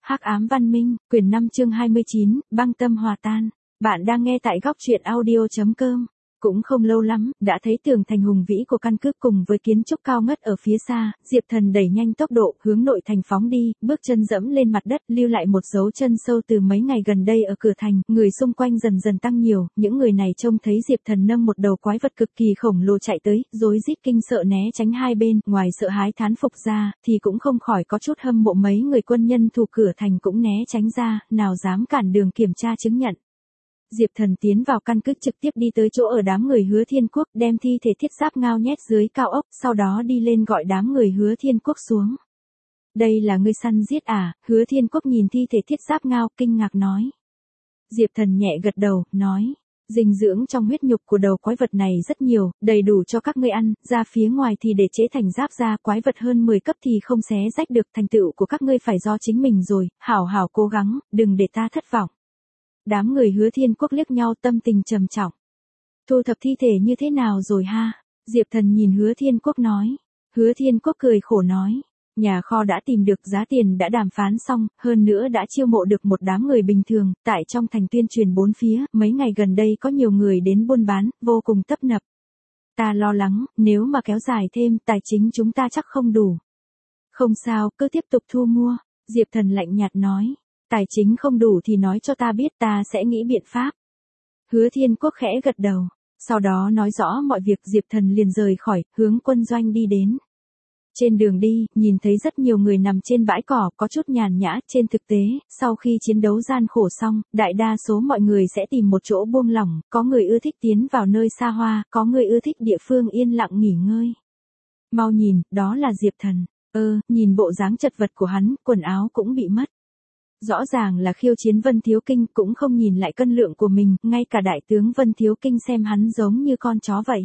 Hắc ám văn minh, quyển 5 chương 29, băng tâm hòa tan. Bạn đang nghe tại góc truyện audio.com. Cũng không lâu lắm, đã thấy tường thành hùng vĩ của căn cứ cùng với kiến trúc cao ngất ở phía xa, Diệp Thần đẩy nhanh tốc độ, hướng nội thành phóng đi, bước chân dẫm lên mặt đất, lưu lại một dấu chân sâu từ mấy ngày gần đây ở cửa thành, người xung quanh dần dần tăng nhiều, những người này trông thấy Diệp Thần nâng một đầu quái vật cực kỳ khổng lồ chạy tới, rối rít kinh sợ né tránh hai bên, ngoài sợ hãi thán phục ra, thì cũng không khỏi có chút hâm mộ mấy người quân nhân thủ cửa thành cũng né tránh ra, nào dám cản đường kiểm tra chứng nhận. Diệp Thần tiến vào căn cứ trực tiếp đi tới chỗ ở đám người Hứa Thiên Quốc, đem thi thể Thiết Giáp Ngao nhét dưới cao ốc, sau đó đi lên gọi đám người Hứa Thiên Quốc xuống. Đây là ngươi săn giết à? Hứa Thiên Quốc nhìn thi thể Thiết Giáp Ngao, kinh ngạc nói. Diệp Thần nhẹ gật đầu, nói. Dinh dưỡng trong huyết nhục của đầu quái vật này rất nhiều, đầy đủ cho các ngươi ăn, ra phía ngoài thì để chế thành giáp da, quái vật hơn 10 cấp thì không xé rách được, thành tựu của các ngươi phải do chính mình rồi, hảo hảo cố gắng, đừng để ta thất vọng. Đám người Hứa Thiên Quốc liếc nhau, tâm tình trầm trọng. Thu thập thi thể như thế nào rồi ha? Diệp Thần nhìn Hứa Thiên Quốc nói. Hứa Thiên Quốc cười khổ nói. Nhà kho đã tìm được, giá tiền đã đàm phán xong, hơn nữa đã chiêu mộ được một đám người bình thường, tại trong thành tuyên truyền bốn phía, mấy ngày gần đây có nhiều người đến buôn bán, vô cùng tấp nập. Ta lo lắng, nếu mà kéo dài thêm, tài chính chúng ta chắc không đủ. Không sao, cứ tiếp tục thu mua, Diệp Thần lạnh nhạt nói. Tài chính không đủ thì nói cho ta biết, ta sẽ nghĩ biện pháp. Hứa Thiên Quốc khẽ gật đầu. Sau đó nói rõ mọi việc, Diệp Thần liền rời khỏi, hướng quân doanh đi đến. Trên đường đi, nhìn thấy rất nhiều người nằm trên bãi cỏ, có chút nhàn nhã. Trên thực tế, sau khi chiến đấu gian khổ xong, đại đa số mọi người sẽ tìm một chỗ buông lỏng, có người ưa thích tiến vào nơi xa hoa, có người ưa thích địa phương yên lặng nghỉ ngơi. Mau nhìn, đó là Diệp Thần. Nhìn bộ dáng chật vật của hắn, quần áo cũng bị mất. Rõ ràng là khiêu chiến Vân Thiếu Kinh, cũng không nhìn lại cân lượng của mình, ngay cả đại tướng Vân Thiếu Kinh xem hắn giống như con chó vậy.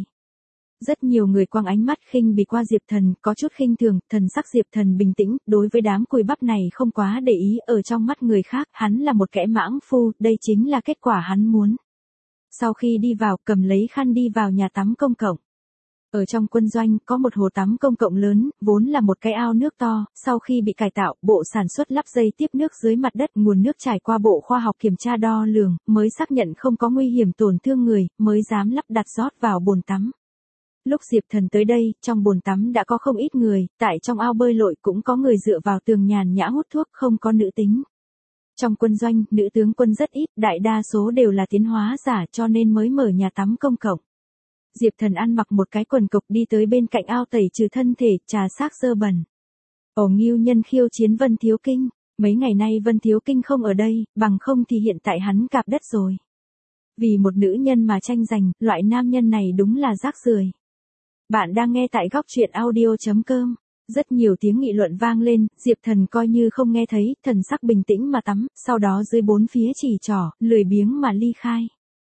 Rất nhiều người quăng ánh mắt khinh bỉ qua Diệp Thần, có chút khinh thường, thần sắc Diệp Thần bình tĩnh, đối với đám cùi bắp này không quá để ý, ở trong mắt người khác, hắn là một kẻ mãng phu, đây chính là kết quả hắn muốn. Sau khi đi vào, cầm lấy khăn đi vào nhà tắm công cộng. Ở trong quân doanh, có một hồ tắm công cộng lớn, vốn là một cái ao nước to, sau khi bị cải tạo, bộ sản xuất lắp dây tiếp nước dưới mặt đất, nguồn nước trải qua bộ khoa học kiểm tra đo lường, mới xác nhận không có nguy hiểm tổn thương người, mới dám lắp đặt rót vào bồn tắm. Lúc Diệp Thần tới đây, trong bồn tắm đã có không ít người, tại trong ao bơi lội cũng có người dựa vào tường nhàn nhã hút thuốc, không có nữ tính. Trong quân doanh, nữ tướng quân rất ít, đại đa số đều là tiến hóa giả, cho nên mới mở nhà tắm công cộng. Diệp Thần ăn mặc một cái quần cộc đi tới bên cạnh ao tẩy trừ thân thể, trà xác dơ bẩn. Ổ Ngưu Nhân khiêu chiến Vân Thiếu Kinh. Mấy ngày nay Vân Thiếu Kinh không ở đây, bằng không thì hiện tại hắn cạp đất rồi. Vì một nữ nhân mà tranh giành, loại nam nhân này đúng là rác rưởi. Bạn đang nghe tại góc truyện audio.com. Rất nhiều tiếng nghị luận vang lên, Diệp Thần coi như không nghe thấy, thần sắc bình tĩnh mà tắm, sau đó dưới bốn phía chỉ trỏ, lười biếng mà ly khai.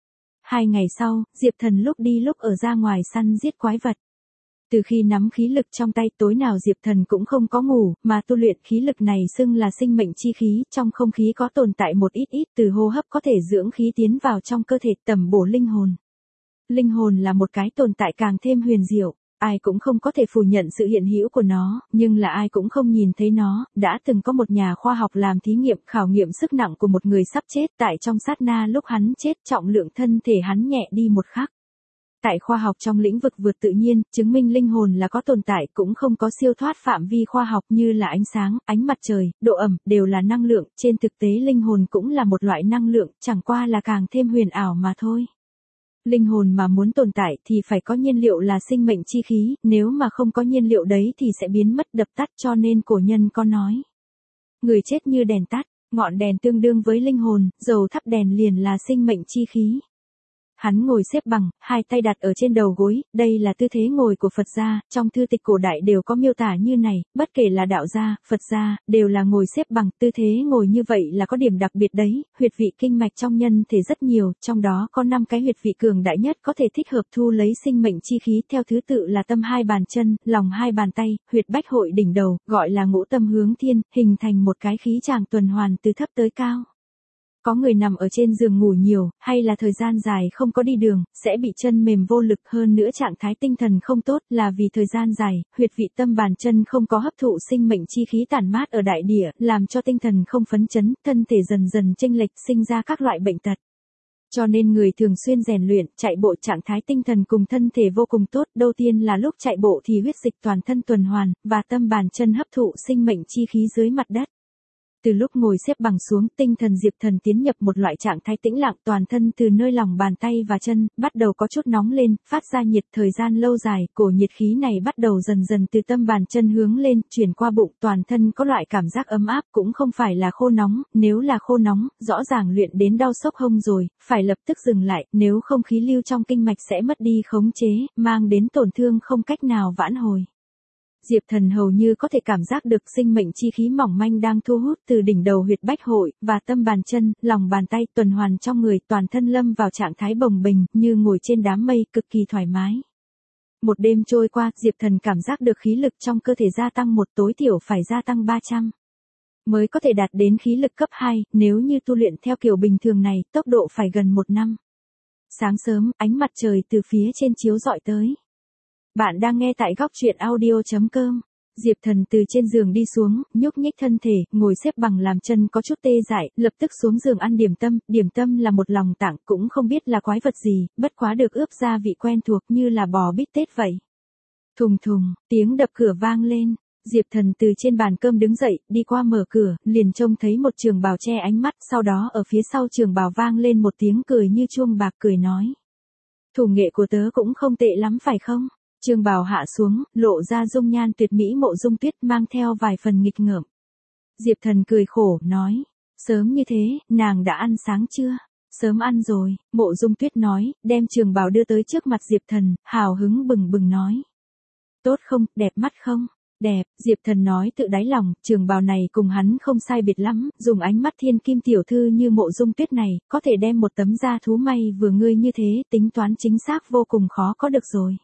2 ngày sau, Diệp Thần lúc đi lúc ở ra ngoài săn giết quái vật. Từ khi nắm khí lực trong tay, tối nào Diệp Thần cũng không có ngủ, mà tu luyện khí lực này xưng là sinh mệnh chi khí, trong không khí có tồn tại một ít từ hô hấp có thể dưỡng khí tiến vào trong cơ thể, tầm bổ linh hồn. Linh hồn là một cái tồn tại càng thêm huyền diệu. Ai cũng không có thể phủ nhận sự hiện hữu của nó, nhưng là ai cũng không nhìn thấy nó. Đã từng có một nhà khoa học làm thí nghiệm khảo nghiệm sức nặng của một người sắp chết, tại trong sát na lúc hắn chết, trọng lượng thân thể hắn nhẹ đi một khắc. Tại khoa học trong lĩnh vực vượt tự nhiên, chứng minh linh hồn là có tồn tại, cũng không có siêu thoát phạm vi khoa học như là ánh sáng, ánh mặt trời, độ ẩm, đều là năng lượng. Trên thực tế linh hồn cũng là một loại năng lượng, chẳng qua là càng thêm huyền ảo mà thôi. Linh hồn mà muốn tồn tại thì phải có nhiên liệu là sinh mệnh chi khí, nếu mà không có nhiên liệu đấy thì sẽ biến mất đập tắt, cho nên cổ nhân có nói. Người chết như đèn tắt, ngọn đèn tương đương với linh hồn, dầu thắp đèn liền là sinh mệnh chi khí. Hắn ngồi xếp bằng, hai tay đặt ở trên đầu gối, đây là tư thế ngồi của Phật gia, trong thư tịch cổ đại đều có miêu tả như này, bất kể là đạo gia, Phật gia, đều là ngồi xếp bằng, tư thế ngồi như vậy là có điểm đặc biệt đấy, huyệt vị kinh mạch trong nhân thể rất nhiều, trong đó có 5 cái huyệt vị cường đại nhất có thể thích hợp thu lấy sinh mệnh chi khí, theo thứ tự là tâm 2 bàn chân, lòng 2 bàn tay, huyệt bách hội đỉnh đầu, gọi là ngũ tâm hướng thiên, hình thành một cái khí tràng tuần hoàn từ thấp tới cao. có người nằm ở trên giường ngủ nhiều, hay là thời gian dài không có đi đường, sẽ bị chân mềm vô lực, hơn nữa trạng thái tinh thần không tốt là vì thời gian dài, huyệt vị tâm bàn chân không có hấp thụ sinh mệnh chi khí tản mát ở đại địa, làm cho tinh thần không phấn chấn, thân thể dần dần chênh lệch, sinh ra các loại bệnh tật. Cho nên người thường xuyên rèn luyện, chạy bộ trạng thái tinh thần cùng thân thể vô cùng tốt, đầu tiên là lúc chạy bộ thì huyết dịch toàn thân tuần hoàn, và tâm bàn chân hấp thụ sinh mệnh chi khí dưới mặt đất. Từ lúc ngồi xếp bằng xuống, tinh thần Diệp Thần tiến nhập một loại trạng thái tĩnh lặng, toàn thân từ nơi lòng bàn tay và chân, bắt đầu có chút nóng lên, phát ra nhiệt. Thời gian lâu dài, cổ nhiệt khí này bắt đầu dần dần từ tâm bàn chân hướng lên, chuyển qua bụng, toàn thân có loại cảm giác ấm áp, cũng không phải là khô nóng, nếu là khô nóng, rõ ràng luyện đến đau xốc hông rồi, phải lập tức dừng lại, nếu không khí lưu trong kinh mạch sẽ mất đi khống chế, mang đến tổn thương không cách nào vãn hồi. Diệp Thần hầu như có thể cảm giác được sinh mệnh chi khí mỏng manh đang thu hút từ đỉnh đầu huyệt bách hội, và tâm bàn chân, lòng bàn tay tuần hoàn trong người, toàn thân lâm vào trạng thái bồng bềnh, như ngồi trên đám mây, cực kỳ thoải mái. Một đêm trôi qua, Diệp Thần cảm giác được khí lực trong cơ thể gia tăng một, tối thiểu phải gia tăng 300. Mới có thể đạt đến khí lực cấp 2, nếu như tu luyện theo kiểu bình thường này, tốc độ phải gần 1 năm. Sáng sớm, ánh mặt trời từ phía trên chiếu rọi tới. Bạn đang nghe tại góc truyện audio.com. Diệp Thần từ trên giường đi xuống, nhúc nhích thân thể, ngồi xếp bằng làm chân có chút tê dại, lập tức xuống giường ăn điểm tâm là một lòng tạng, cũng không biết là quái vật gì, bất quá được ướp gia vị quen thuộc như là bò bít tết vậy. Thùng thùng, tiếng đập cửa vang lên, Diệp Thần từ trên bàn cơm đứng dậy, đi qua mở cửa, liền trông thấy một trường bào che ánh mắt, sau đó ở phía sau trường bào vang lên một tiếng cười như chuông bạc, cười nói. Thủ nghệ của tớ cũng không tệ lắm phải không? Trường bào hạ xuống, lộ ra dung nhan tuyệt mỹ Mộ Dung Tuyết, mang theo vài phần nghịch ngợm. Diệp Thần cười khổ, nói, sớm như thế, nàng đã ăn sáng chưa? Sớm ăn rồi, Mộ Dung Tuyết nói, đem trường bào đưa tới trước mặt Diệp Thần, hào hứng bừng bừng nói. Tốt không, đẹp mắt không? Đẹp, Diệp Thần nói tự đáy lòng, trường bào này cùng hắn không sai biệt lắm, dùng ánh mắt thiên kim tiểu thư như Mộ Dung Tuyết này, có thể đem một tấm da thú may vừa ngươi như thế, tính toán chính xác vô cùng khó có được rồi.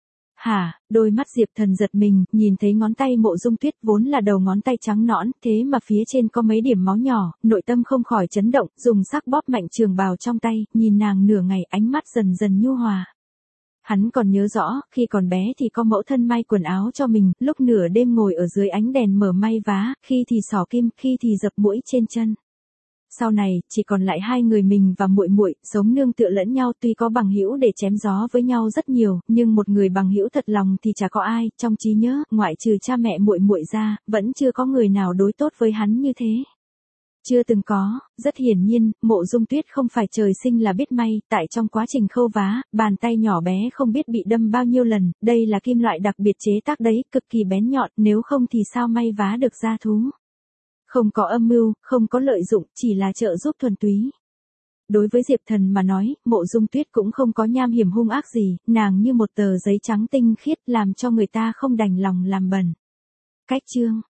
Hả, đôi mắt Diệp Thần giật mình, nhìn thấy ngón tay Mộ Dung Tuyết vốn là đầu ngón tay trắng nõn, thế mà phía trên có mấy điểm máu nhỏ, nội tâm không khỏi chấn động, dùng sắc bóp mạnh trường bào trong tay, nhìn nàng nửa ngày, ánh mắt dần dần nhu hòa. Hắn còn nhớ rõ, khi còn bé thì có mẫu thân may quần áo cho mình, lúc nửa đêm ngồi ở dưới ánh đèn mở may vá, khi thì xỏ kim, khi thì dập mũi trên chân. Sau này, chỉ còn lại hai người mình và muội muội, sống nương tựa lẫn nhau, tuy có bằng hữu để chém gió với nhau rất nhiều, nhưng một người bằng hữu thật lòng thì chả có ai, trong trí nhớ, ngoại trừ cha mẹ muội muội ra, vẫn chưa có người nào đối tốt với hắn như thế. Chưa từng có, rất hiển nhiên, Mộ Dung Tuyết không phải trời sinh là biết may, tại trong quá trình khâu vá, bàn tay nhỏ bé không biết bị đâm bao nhiêu lần, đây là kim loại đặc biệt chế tác đấy, cực kỳ bén nhọn, nếu không thì sao may vá được da thú. Không có âm mưu, không có lợi dụng, chỉ là trợ giúp thuần túy. Đối với Diệp Thần mà nói, Mộ Dung Tuyết cũng không có nham hiểm hung ác gì, nàng như một tờ giấy trắng tinh khiết, làm cho người ta không đành lòng làm bẩn. Cách chương